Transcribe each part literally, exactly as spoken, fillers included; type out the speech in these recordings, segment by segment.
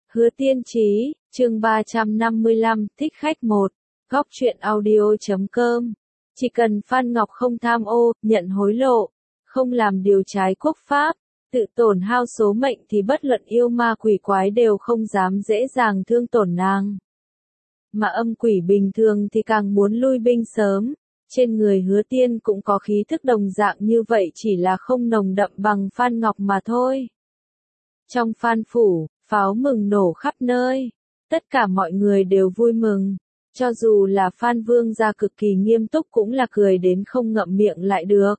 Hứa Tiên Chí, chương ba trăm năm mươi lăm, thích khách một, góc truyện audio chấm com. Chỉ cần Phan Ngọc không tham ô, nhận hối lộ, không làm điều trái quốc pháp, tự tổn hao số mệnh thì bất luận yêu ma quỷ quái đều không dám dễ dàng thương tổn nàng. Mà âm quỷ bình thường thì càng muốn lui binh sớm. Trên người Hứa Tiên cũng có khí thức đồng dạng như vậy, chỉ là không nồng đậm bằng Phan Ngọc mà thôi. Trong Phan phủ, pháo mừng nổ khắp nơi. Tất cả mọi người đều vui mừng. Cho dù là Phan Vương gia cực kỳ nghiêm túc cũng là cười đến không ngậm miệng lại được.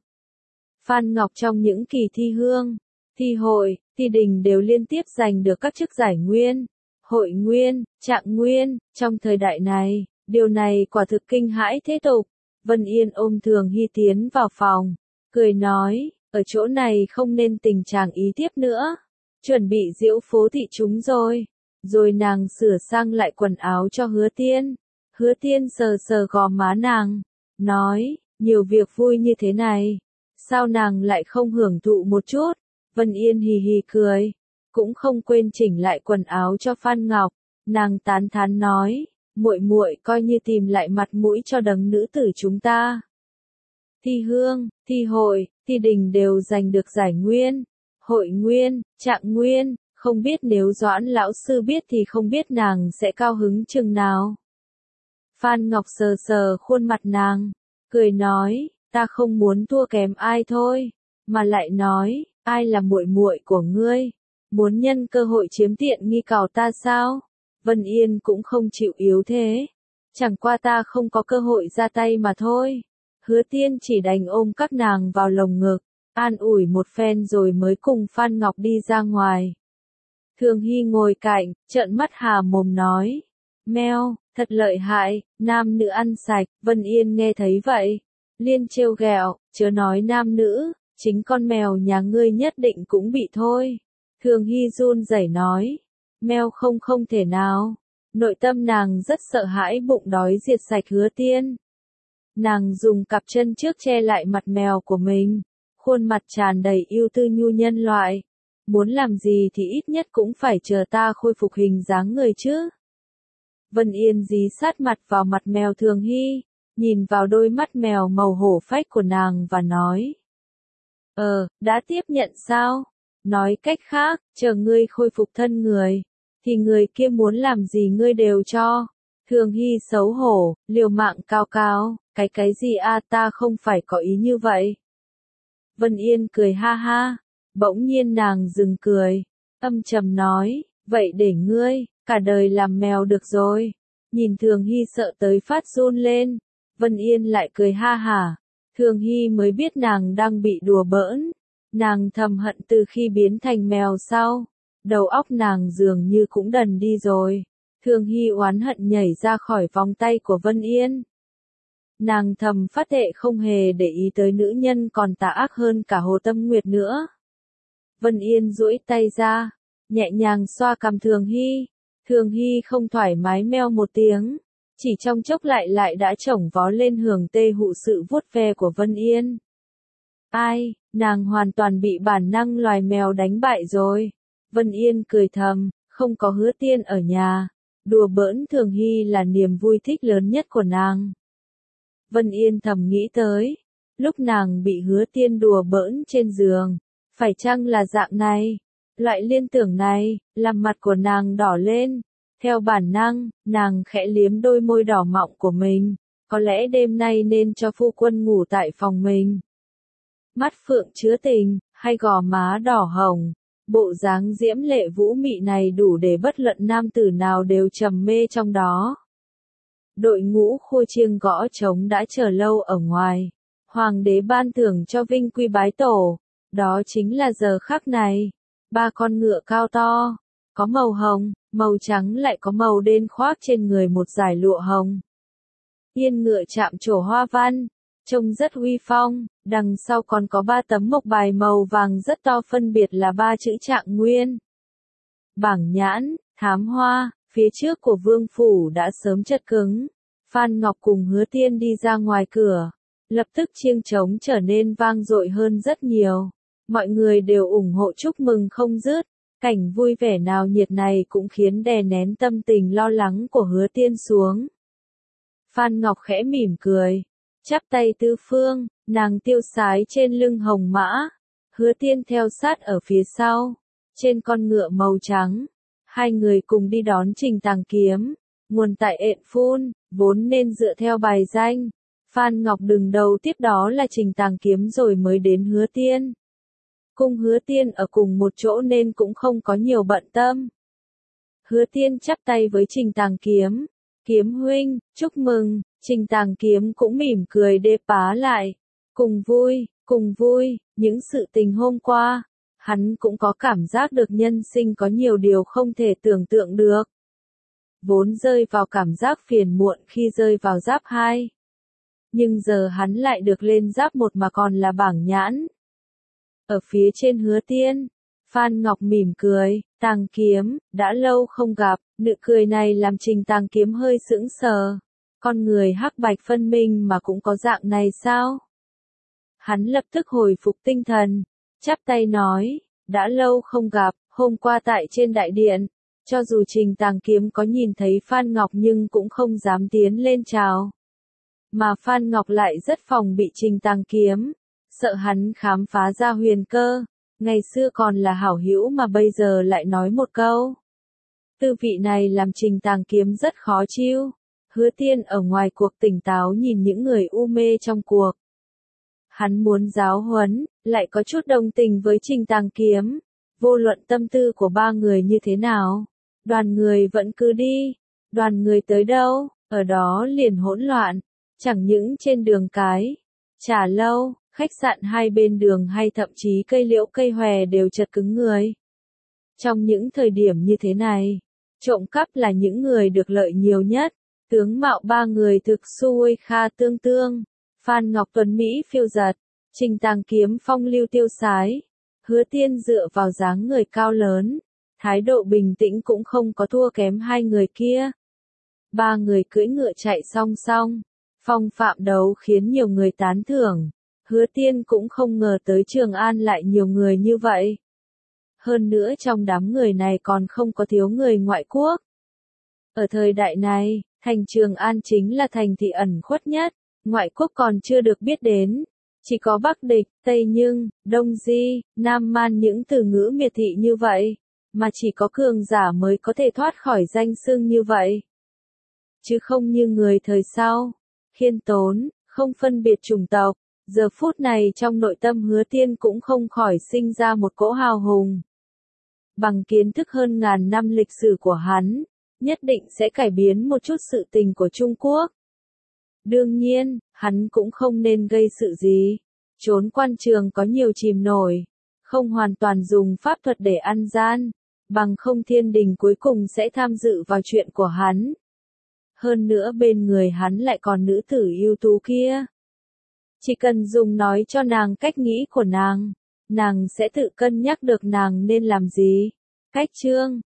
Phan Ngọc trong những kỳ thi hương, thi hội, thi đình đều liên tiếp giành được các chức giải nguyên, hội nguyên, trạng nguyên. Trong thời đại này, điều này quả thực kinh hãi thế tục. Vân Yên ôm Thường Hy tiến vào phòng, cười nói, ở chỗ này không nên tình trạng ý tiếp nữa, chuẩn bị diễu phố thị chúng rồi. Rồi nàng sửa sang lại quần áo cho Hứa Tiên. Hứa Tiên sờ sờ gò má nàng, nói, nhiều việc vui như thế này, sao nàng lại không hưởng thụ một chút? Vân Yên hì hì cười, cũng không quên chỉnh lại quần áo cho Phan Ngọc. Nàng tán thán nói, muội muội coi như tìm lại mặt mũi cho đấng nữ tử chúng ta. Thi hương, thi hội, thi đình đều giành được giải nguyên, hội nguyên, trạng nguyên, không biết nếu Doãn lão sư biết thì không biết nàng sẽ cao hứng chừng nào. Phan Ngọc sờ sờ khuôn mặt nàng, cười nói, ta không muốn thua kém ai thôi, mà lại nói, ai là muội muội của ngươi, muốn nhân cơ hội chiếm tiện nghi cào ta sao? Vân Yên cũng không chịu yếu thế, chẳng qua ta không có cơ hội ra tay mà thôi. Hứa Tiên chỉ đành ôm các nàng vào lồng ngực, an ủi một phen rồi mới cùng Phan Ngọc đi ra ngoài. Thường Hy ngồi cạnh, trợn mắt hà mồm nói, meo, thật lợi hại, nam nữ ăn sạch. Vân Yên nghe thấy vậy, liên trêu ghẹo, chớ nói nam nữ, chính con mèo nhà ngươi nhất định cũng bị thôi. Thường Hy run rẩy nói, meo không không thể nào. Nội tâm nàng rất sợ hãi bụng đói diệt sạch Hứa Tiên. Nàng dùng cặp chân trước che lại mặt mèo của mình, khuôn mặt tràn đầy yêu tư nhu nhân loại. Muốn làm gì thì ít nhất cũng phải chờ ta khôi phục hình dáng người chứ. Vân Yên dí sát mặt vào mặt mèo Thường Hy, nhìn vào đôi mắt mèo màu hổ phách của nàng và nói, Ờ, đã tiếp nhận sao? Nói cách khác, chờ ngươi khôi phục thân người, thì người kia muốn làm gì ngươi đều cho. Thường Hy xấu hổ, liều mạng cao cao, cái cái gì a à, ta không phải có ý như vậy. Vân Yên cười ha ha, bỗng nhiên nàng dừng cười, âm trầm nói, vậy để ngươi, cả đời làm mèo được rồi. Nhìn Thường Hy sợ tới phát run lên, Vân Yên lại cười ha hả. Thường Hy mới biết nàng đang bị đùa bỡn, nàng thầm hận từ khi biến thành mèo sau. Đầu óc nàng dường như cũng đần đi rồi. Thường Hy oán hận nhảy ra khỏi vòng tay của Vân Yên. Nàng thầm phát thệ không hề để ý tới nữ nhân còn tà ác hơn cả Hồ Tâm Nguyệt nữa. Vân Yên duỗi tay ra, nhẹ nhàng xoa cằm Thường Hy. Thường Hy không thoải mái meo một tiếng, chỉ trong chốc lại lại đã chổng vó lên hưởng tê hụ sự vuốt ve của Vân Yên. Ai, nàng hoàn toàn bị bản năng loài mèo đánh bại rồi. Vân Yên cười thầm, không có Hứa Tiên ở nhà, đùa bỡn Thường Hy là niềm vui thích lớn nhất của nàng. Vân Yên thầm nghĩ tới, lúc nàng bị Hứa Tiên đùa bỡn trên giường, phải chăng là dạng này? Loại liên tưởng này, làm mặt của nàng đỏ lên. Theo bản năng, nàng khẽ liếm đôi môi đỏ mọng của mình, có lẽ đêm nay nên cho phu quân ngủ tại phòng mình. Mắt phượng chứa tình, hay gò má đỏ hồng. Bộ dáng diễm lệ vũ mị này đủ để bất luận nam tử nào đều trầm mê trong đó. Đội ngũ khua chiêng gõ trống đã chờ lâu ở ngoài. Hoàng đế ban thưởng cho vinh quy bái tổ. Đó chính là giờ khắc này. Ba con ngựa cao to, có màu hồng, màu trắng lại có màu đen khoác trên người một dải lụa hồng. Yên ngựa chạm trổ hoa văn, trông rất uy phong. Đằng sau còn có ba tấm mộc bài màu vàng rất to, phân biệt là ba chữ trạng nguyên, bảng nhãn, thám hoa. Phía trước của vương phủ đã sớm chật cứng. Phan Ngọc cùng Hứa Tiên đi ra ngoài cửa, lập tức chiêng trống trở nên vang dội hơn rất nhiều. Mọi người đều ủng hộ chúc mừng không dứt. Cảnh vui vẻ nào nhiệt này cũng khiến đè nén tâm tình lo lắng của Hứa Tiên xuống. Phan Ngọc khẽ mỉm cười, chắp tay tứ phương, nàng tiêu sái trên lưng hồng mã, Hứa Tiên theo sát ở phía sau, trên con ngựa màu trắng. Hai người cùng đi đón Trình Tàng Kiếm, nguồn tại Ện Phun, vốn nên dựa theo bài danh. Phan Ngọc đứng đầu, tiếp đó là Trình Tàng Kiếm rồi mới đến Hứa Tiên. Cùng Hứa Tiên ở cùng một chỗ nên cũng không có nhiều bận tâm. Hứa Tiên chắp tay với Trình Tàng Kiếm, Kiếm huynh, chúc mừng. Trình Tàng Kiếm cũng mỉm cười đê pá lại, cùng vui, cùng vui, những sự tình hôm qua. Hắn cũng có cảm giác được nhân sinh có nhiều điều không thể tưởng tượng được. Vốn rơi vào cảm giác phiền muộn khi rơi vào giáp hai. Nhưng giờ hắn lại được lên giáp một mà còn là bảng nhãn. Ở phía trên Hứa Tiên, Phan Ngọc mỉm cười, Tàng Kiếm, đã lâu không gặp, nụ cười này làm Trình Tàng Kiếm hơi sững sờ. Con người hắc bạch phân minh mà cũng có dạng này sao? Hắn lập tức hồi phục tinh thần, chắp tay nói, đã lâu không gặp, hôm qua tại trên đại điện, cho dù Trình Tàng Kiếm có nhìn thấy Phan Ngọc nhưng cũng không dám tiến lên chào. Mà Phan Ngọc lại rất phòng bị Trình Tàng Kiếm, sợ hắn khám phá ra huyền cơ, ngày xưa còn là hảo hữu mà bây giờ lại nói một câu. Tư vị này làm Trình Tàng Kiếm rất khó chịu. Hứa Tiên ở ngoài cuộc tỉnh táo nhìn những người u mê trong cuộc. Hắn muốn giáo huấn, lại có chút đồng tình với Trình Tàng Kiếm. Vô luận tâm tư của ba người như thế nào, đoàn người vẫn cứ đi. Đoàn người tới đâu, ở đó liền hỗn loạn. Chẳng những trên đường cái, trà lâu, khách sạn hai bên đường hay thậm chí cây liễu cây hòe đều chật cứng người. Trong những thời điểm như thế này, trộm cắp là những người được lợi nhiều nhất. Tướng mạo ba người thực xuôi kha tương tương. Phan Ngọc tuấn Mỹ phiêu giật, Trình Tàng Kiếm phong lưu tiêu sái. Hứa Tiên dựa vào dáng người cao lớn, thái độ bình tĩnh cũng không có thua kém hai người kia. Ba người cưỡi ngựa chạy song song, phong phạm đấu khiến nhiều người tán thưởng. Hứa Tiên cũng không ngờ tới Trường An lại nhiều người như vậy. Hơn nữa trong đám người này còn không có thiếu người ngoại quốc. Ở thời đại này, thành Trường An chính là thành thị ẩn khuất nhất, ngoại quốc còn chưa được biết đến. Chỉ có Bắc Địch, Tây Nhưng, Đông Di, Nam Man những từ ngữ miệt thị như vậy, mà chỉ có cường giả mới có thể thoát khỏi danh xưng như vậy. Chứ không như người thời sau, khiêm tốn, không phân biệt chủng tộc. Giờ phút này trong nội tâm Hứa Tiên cũng không khỏi sinh ra một cỗ hào hùng. Bằng kiến thức hơn ngàn năm lịch sử của hắn, nhất định sẽ cải biến một chút sự tình của Trung Quốc. Đương nhiên, hắn cũng không nên gây sự gì. Trốn quan trường có nhiều chìm nổi, không hoàn toàn dùng pháp thuật để ăn gian, bằng không thiên đình cuối cùng sẽ tham dự vào chuyện của hắn. Hơn nữa bên người hắn lại còn nữ tử ưu tú kia. Chỉ cần dùng nói cho nàng cách nghĩ của nàng, nàng sẽ tự cân nhắc được nàng nên làm gì. Cách chương